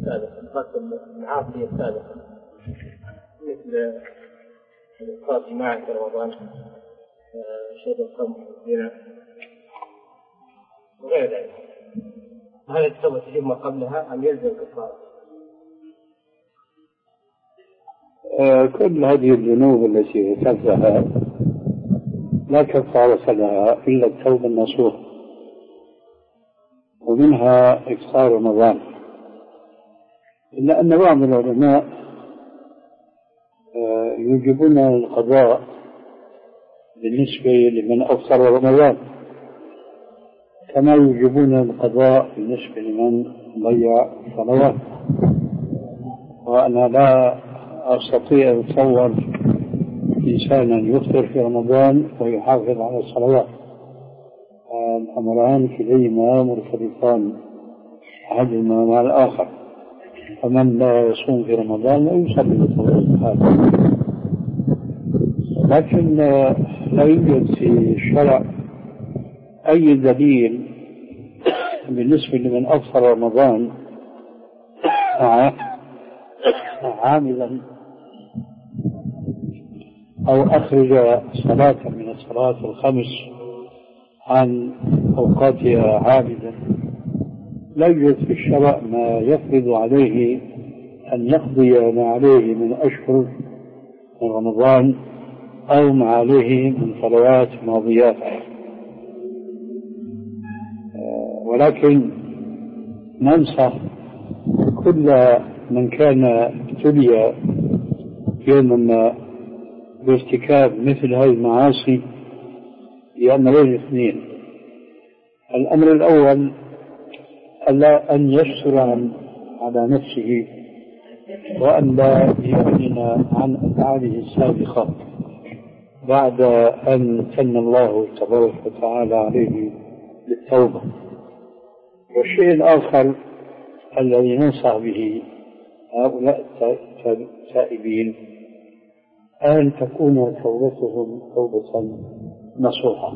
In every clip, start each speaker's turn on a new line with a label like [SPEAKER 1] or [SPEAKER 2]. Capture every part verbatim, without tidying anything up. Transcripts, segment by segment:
[SPEAKER 1] السابقة، خاصة المعاصي السابقة مثل الإفطار جماعي في رمضان، شرب الخمر والزنا وغير ذلك. هل التوبة تجب ما قبلها أم يلزم كفارة؟
[SPEAKER 2] آه كل هذه الذنوب التي ارتكبها لا كفارة لها إلا التوبة النصوح، ومنها إفطار رمضان. إلا أن بعض العلماء آه يوجبون القضاء بالنسبة لمن أفطر رمضان، كما يوجبون القضاء بالنسبة لمن ضيع صلوات. وأنا لا أستطيع أن أتصور إنسانا يفطر في رمضان ويحافظ على الصلوات، الأمران كليهما مرتبطان أحدهما مع الآخر. فمن لا يصوم في رمضان لا يصلي بصلاة هذا. لكن لا يوجد في الشرع أي دليل بالنسبة لمن أفطر رمضان عاملا أو أخرج صلاة من الصلاة الخمس عن أوقاتها عامدا. لا يوجد في الشرع ما يفرض عليه أن يقضي ما عليه من أشهر من رمضان أو ما عليه من صلوات ماضيات. ولكن ننصح كل من كان ابتلي يوما ما بارتكاب مثل هذه المعاصي بأمرين اثنين. الأمر الأول ألا أن يشتر على نفسه وأن لا يعلن عن أفعاله السابقة بعد أن ثنى الله تبارك وتعالى عليه بالتوبة. والشيء الآخر الذي ننصح به هؤلاء التائبين أن تكون توبتهم توبة نصوحة،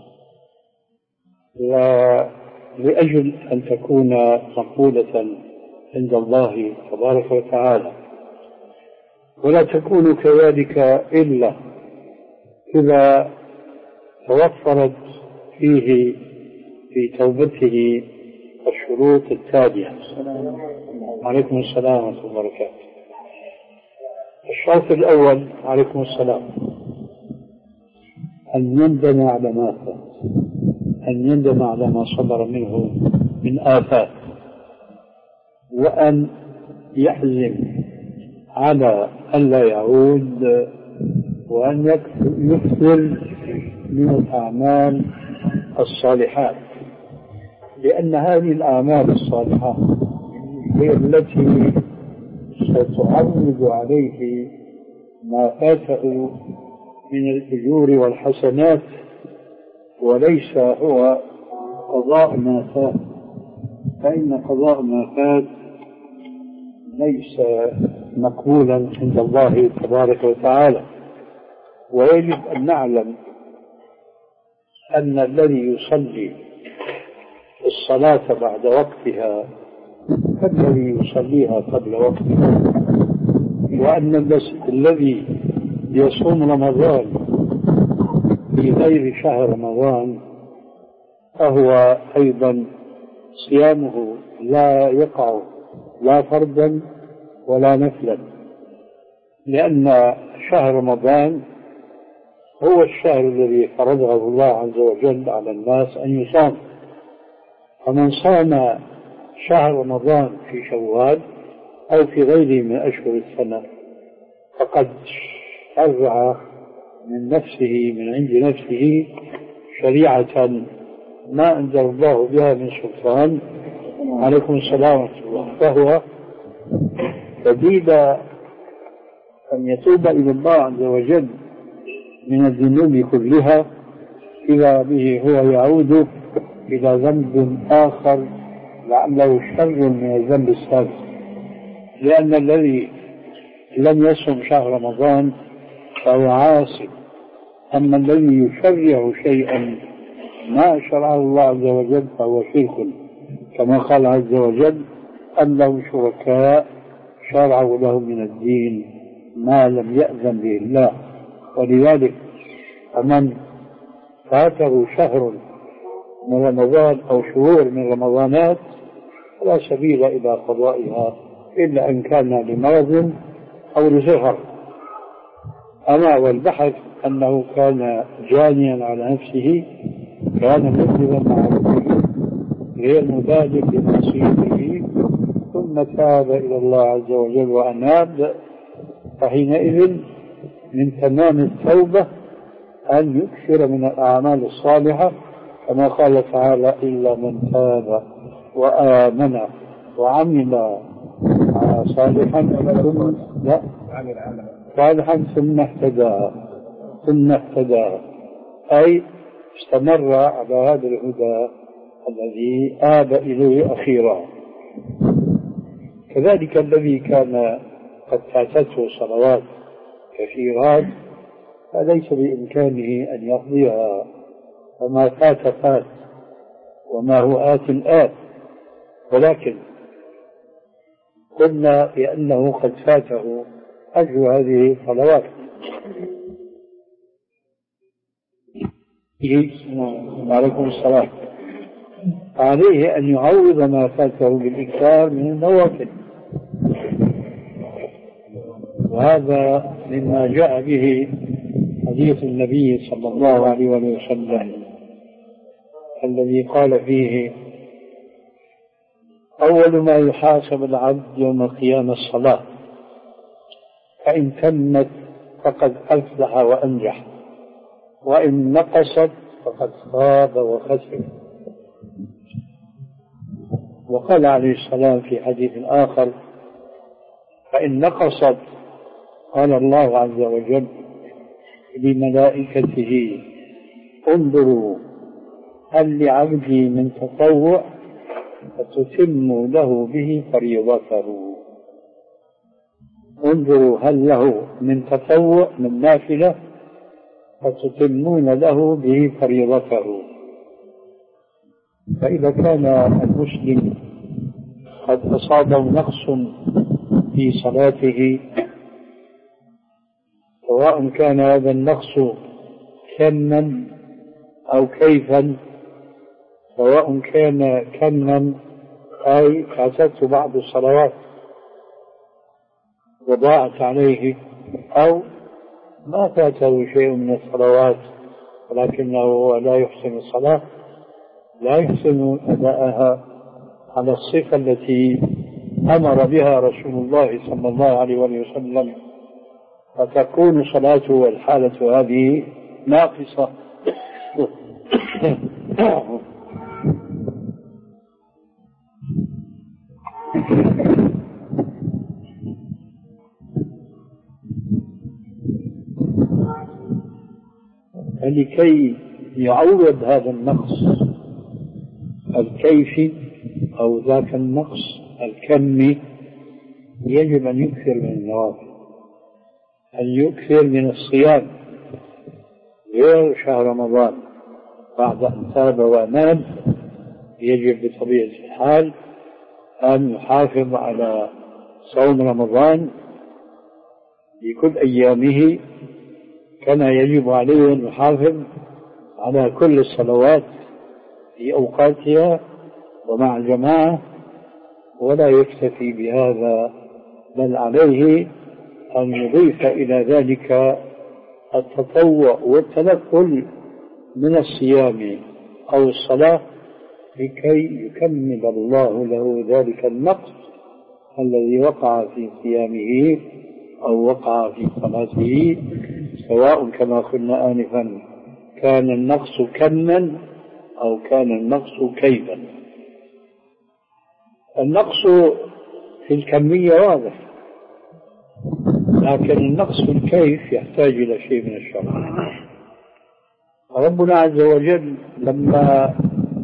[SPEAKER 2] ولأجل أن تكون مقبولة عند الله تبارك وتعالى. ولا تكون كذلك إلا إذا توفرت فيه في توبته الشروط التالية. عليكم السلام ورحمة الله وبركاته. الشرط الأول عليكم السلام أن يندم على ما فات، أن يندم على ما صدر منه من آفات، وأن يحزم على أن لا يعود، وأن يكثر من الأعمال الصالحات، لأن هذه الأعمال الصالحة هي التي ستعوض عليه ما فاته من الأجور والحسنات، وليس هو قضاء ما فات، فإن قضاء ما فات ليس مقبولا عند الله تبارك وتعالى. ويجب أن نعلم أن الذي يصلي الصلاة بعد وقتها كالذي يصليها قبل وقتها، وأن الذي يصوم رمضان في غير شهر رمضان فهو أيضا صيامه لا يقع لا فرضا ولا نفلا، لأن شهر رمضان هو الشهر الذي فرضه الله عز وجل على الناس أن يصام. فمن صام شهر رمضان في شوال أو في غيره من أشهر السنة فقد شرع من نفسه من عند نفسه شريعة ما أنزل الله بها من سلطان. عليكم السلام ورحمة الله. فهو بديل أن يتوب إلى الله عز وجل من الذنوب كلها إذا به هو يعود إلى ذنب آخر لعله شر من الذنب السابق، لأن الذي لم يصم شهر رمضان فهو عاصي. أما الذي يشرع شيئا ما شرعه الله عز وجل فهو شرك، كما قال عز وجل أم لهم شركاء شرعوا لهم من الدين ما لم يأذن به الله. ولذلك فمن فاته شهر من رمضان أو شهور من رمضانات لا سبيل إلى قضائها إلا أن كان لمرض أو لسفر. أما والبحث أنه كان جانيا على نفسه، كان مذنبا مع ربه غير مبالغ بمعصيته، ثم تاب إلى الله عز وجل وأناب، فحينئذ من تمام التوبة أن يكثر من الأعمال الصالحة كما قال تعالى: إلا من تاب وآمن وعمل صالحا ثم لا صالحا ثم اهتدى ثم اهتدى أي استمر على هذا الهدى الذي آب إليه أخيرا. كذلك الذي كان قد فاتته صلوات كثيرات فليس بإمكانه أن يقضيها، فما فات فات وما هو آت آت، ولكن قلنا بأنه قد فاته أجر هذه الصلوات. وعليكم السلام. عليه أن يعوض ما فاته بالإكثار من النوافل، وهذا مما جاء به حديث النبي صلى الله عليه وسلم الذي قال فيه: أول ما يحاسب العبد يوم القيامة الصلاة، فإن تمت فقد أفلح وأنجح، وإن نقصت فقد خاب وخسر. وقال عليه السلام في حديث آخر: فإن نقصت قال الله عز وجل لملائكته: انظروا هل لعبدي من تطوع فتتم له به فريضته. انظروا هل له من تطوع من نافلة فتتمون له به فريضته. فإذا كان المسلم قد أصابه نقص في صلاته، سواء كان هذا النقص كما أو كيفا، سواء كان كما أي فاتته بعض الصلوات وضاعت عليه، أو ما فاته شيء من الصلوات ولكنه لا يحسن الصلاة، لا يحسن أداءها على الصفة التي أمر بها رسول الله صلى الله عليه وسلم، فتكون صلاته والحالة هذه ناقصة. فلكي يعوض هذا النقص الكيفي أو ذاك النقص الكمي يجب أن يكثر من النوافل، أن يكثر من الصيام غير شهر رمضان. بعد أن تاب وأناب يجب بطبيعة الحال أن يحافظ على صوم رمضان بكل أيامه، كما يجب عليه أن يحافظ على كل الصلوات في أوقاتها ومع الجماعة، ولا يكتفي بهذا، بل عليه أن يضيف إلى ذلك التطوع والتنفل من الصيام أو الصلاة لكي يكمل الله له ذلك النقص الذي وقع في صيامه أو وقع في صلاته، سواء كما قلنا آنفا كان النقص كما أو كان النقص كيفا. النقص في الكمية واضح، لكن النقص في الكيف يحتاج إلى شيء من الشرع. ربنا عز وجل لما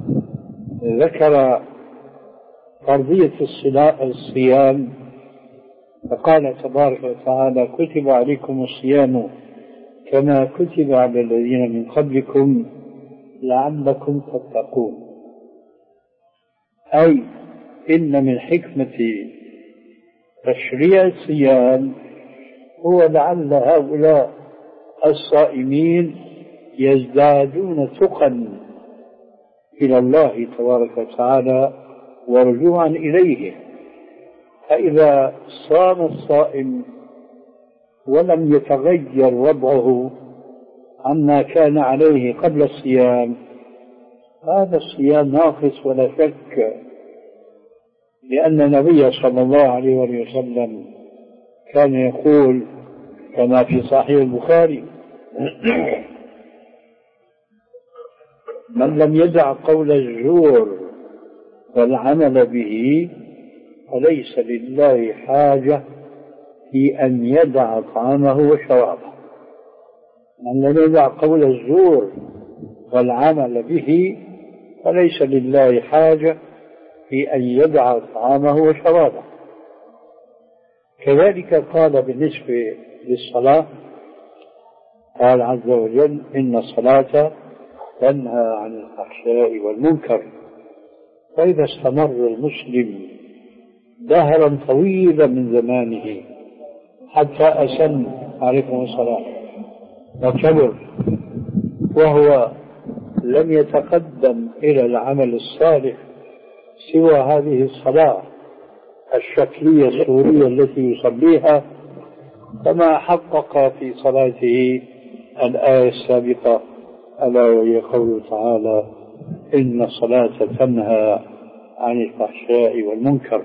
[SPEAKER 2] ذكر فرضية الصيام فقال تبارك وتعالى: كتب عليكم الصيام كما كتب على الذين من قبلكم لعلكم تتقون. أي إن من حكمة تشريع الصيام هو لعل هؤلاء الصائمين يزدادون تقى إلى الله تبارك وتعالى ورجوعا إليه. فإذا صام الصائم ولم يتغير وضعه عما كان عليه قبل الصيام هذا الصيام ناقص ولا شك، لأن النبي صلى الله عليه وسلم كان يقول كما في صحيح البخاري: من لم يدع قول الزور والعمل به فليس لله حاجة في أن يدع طعامه وشرابه. من لم يدع قول الزور والعمل به فليس لله حاجة في أن يدع طعامه وشرابه. كذلك قال بالنسبة للصلاة، قال عز وجل: إن الصلاة تنهى عن الفحشاء والمنكر. فإذا استمر المسلم دهرا طويلا من زمانه حتى أسن عليكم الصلاة وكبر وهو لم يتقدم إلى العمل الصالح سوى هذه الصلاة الشكلية السورية التي يصليها، فما حقق في صلاته الآية السابقة ألا وهي قوله تعالى: إن الصلاة تنهى عن الفحشاء والمنكر.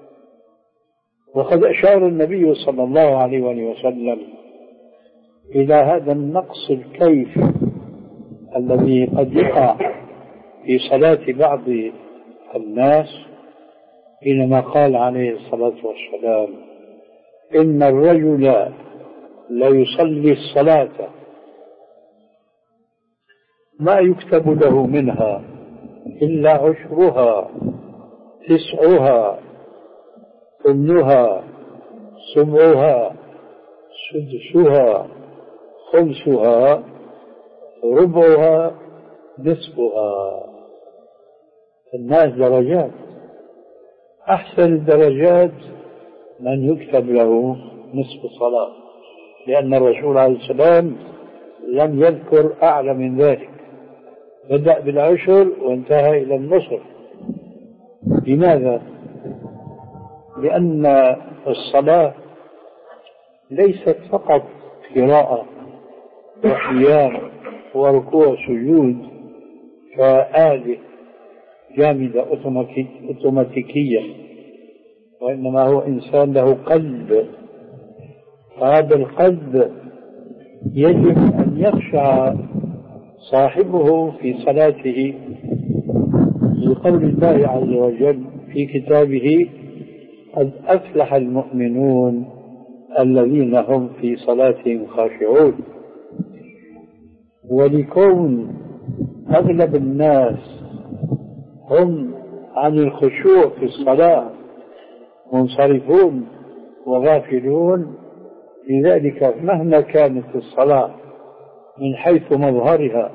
[SPEAKER 2] وقد أشار النبي صلى الله عليه وسلم إلى هذا النقص الكيف الذي قد يقع في صلاة بعض الناس حينما قال عليه الصلاة والسلام: إن الرجل لا يصلي الصلاة ما يكتب له منها إلا عشرها تسعها ثمنها سبعها سدسها خمسها ربعها نصفها. الناس درجات، أحسن الدرجات من يكتب له نصف الصلاة، لأن الرسول عليه السلام لم يذكر أعلى من ذلك، بدأ بالعشر وانتهى إلى النصف. لماذا؟ لأن الصلاة ليست فقط قراءة وقيام وركوع وسجود كآلة جامدة أوتوماتيكية، وإنما هو إنسان له قلب، فهذا القلب يجب أن يخشع صاحبه في صلاته لقول الله عز وجل في كتابه: قد أفلح المؤمنون الذين هم في صلاتهم خاشعون. ولكون أغلب الناس هم عن الخشوع في الصلاة منصرفون وغافلون، لذلك مهما كانت الصلاة من حيث مظهرها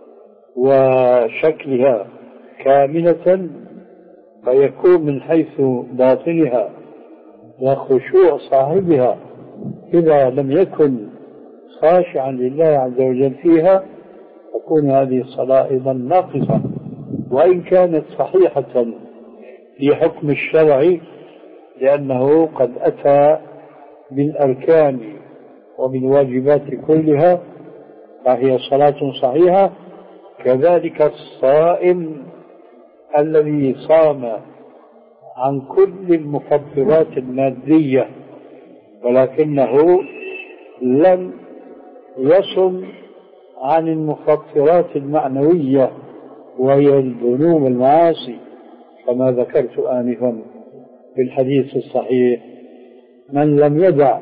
[SPEAKER 2] وشكلها كاملة، فيكون من حيث باطنها وخشوع صاحبها إذا لم يكن خاشعا لله عز وجل فيها تكون هذه الصلاة أيضا ناقصة، وإن كانت صحيحة في حكم الشرع، لأنه قد أتى بالأركان وبالواجبات كلها فهي صلاة صحيحة. كذلك الصائم الذي صام عن كل المفطرات المادية ولكنه لم يصم عن المفطرات المعنوية وهي الذنوب والمعاصي، كما ذكرت آنفا في الحديث الصحيح: من لم يدع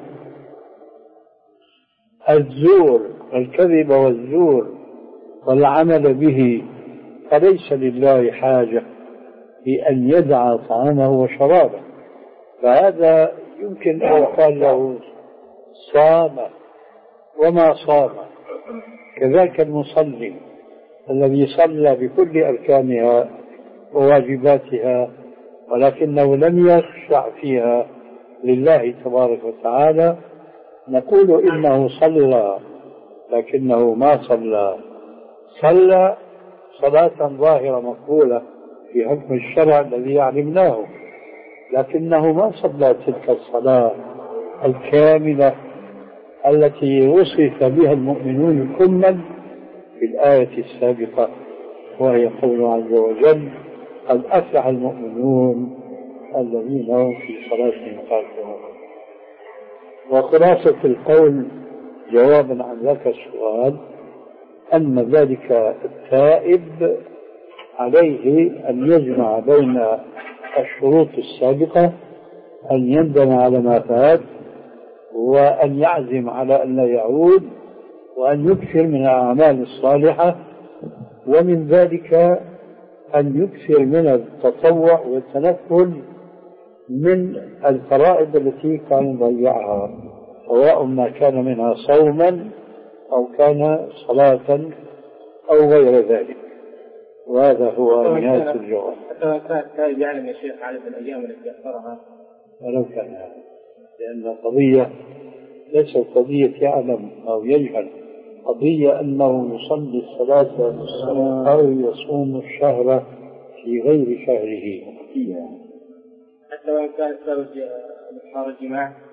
[SPEAKER 2] الزور الكذب والزور والعمل به فليس لله حاجة في أن يدع طعامه وشرابه. فهذا يمكن أن يقال له صام وما صام. كذلك المصلي الذي صلى بكل أركانها وواجباتها ولكنه لم يخشع فيها لله تبارك وتعالى، نقول إنه صلى لكنه ما صلى. صلى صلاة ظاهرة مقبولة في حكم الشرع الذي علمناه، لكنه ما صلى تلك الصلاة الكاملة التي وصف بها المؤمنون كلا في الآية السابقة، وهي قوله عز وجل: قد أفلح المؤمنون الذين هم في صلاتهم خاشعون. وخلاصة القول جوابا عن ذاك السؤال أن ذلك التائب عليه أن يجمع بين الشروط السابقة، أن يندم على ما فات، وأن يعزم على أن لا يعود، وأن يكثر من الأعمال الصالحة، ومن ذلك أن يكثر من التطوع والتنفل من الفرائض التي كان يضيعها، سواء ما كان منها صوما أو كان صلاة أو غير ذلك. وهذا هو نهاية الجواب.
[SPEAKER 1] حتى كان كان يعلم يا شيخ عدد الأيام التي أخرها،
[SPEAKER 2] ولو كان يعلم، لأن القضية ليست قضية يعلم أو يجهل، قضية أنه يصلي الصلاة أو يصوم الشهر في غير شهره.
[SPEAKER 1] حتى وإن كان سبب الإحرار الجماع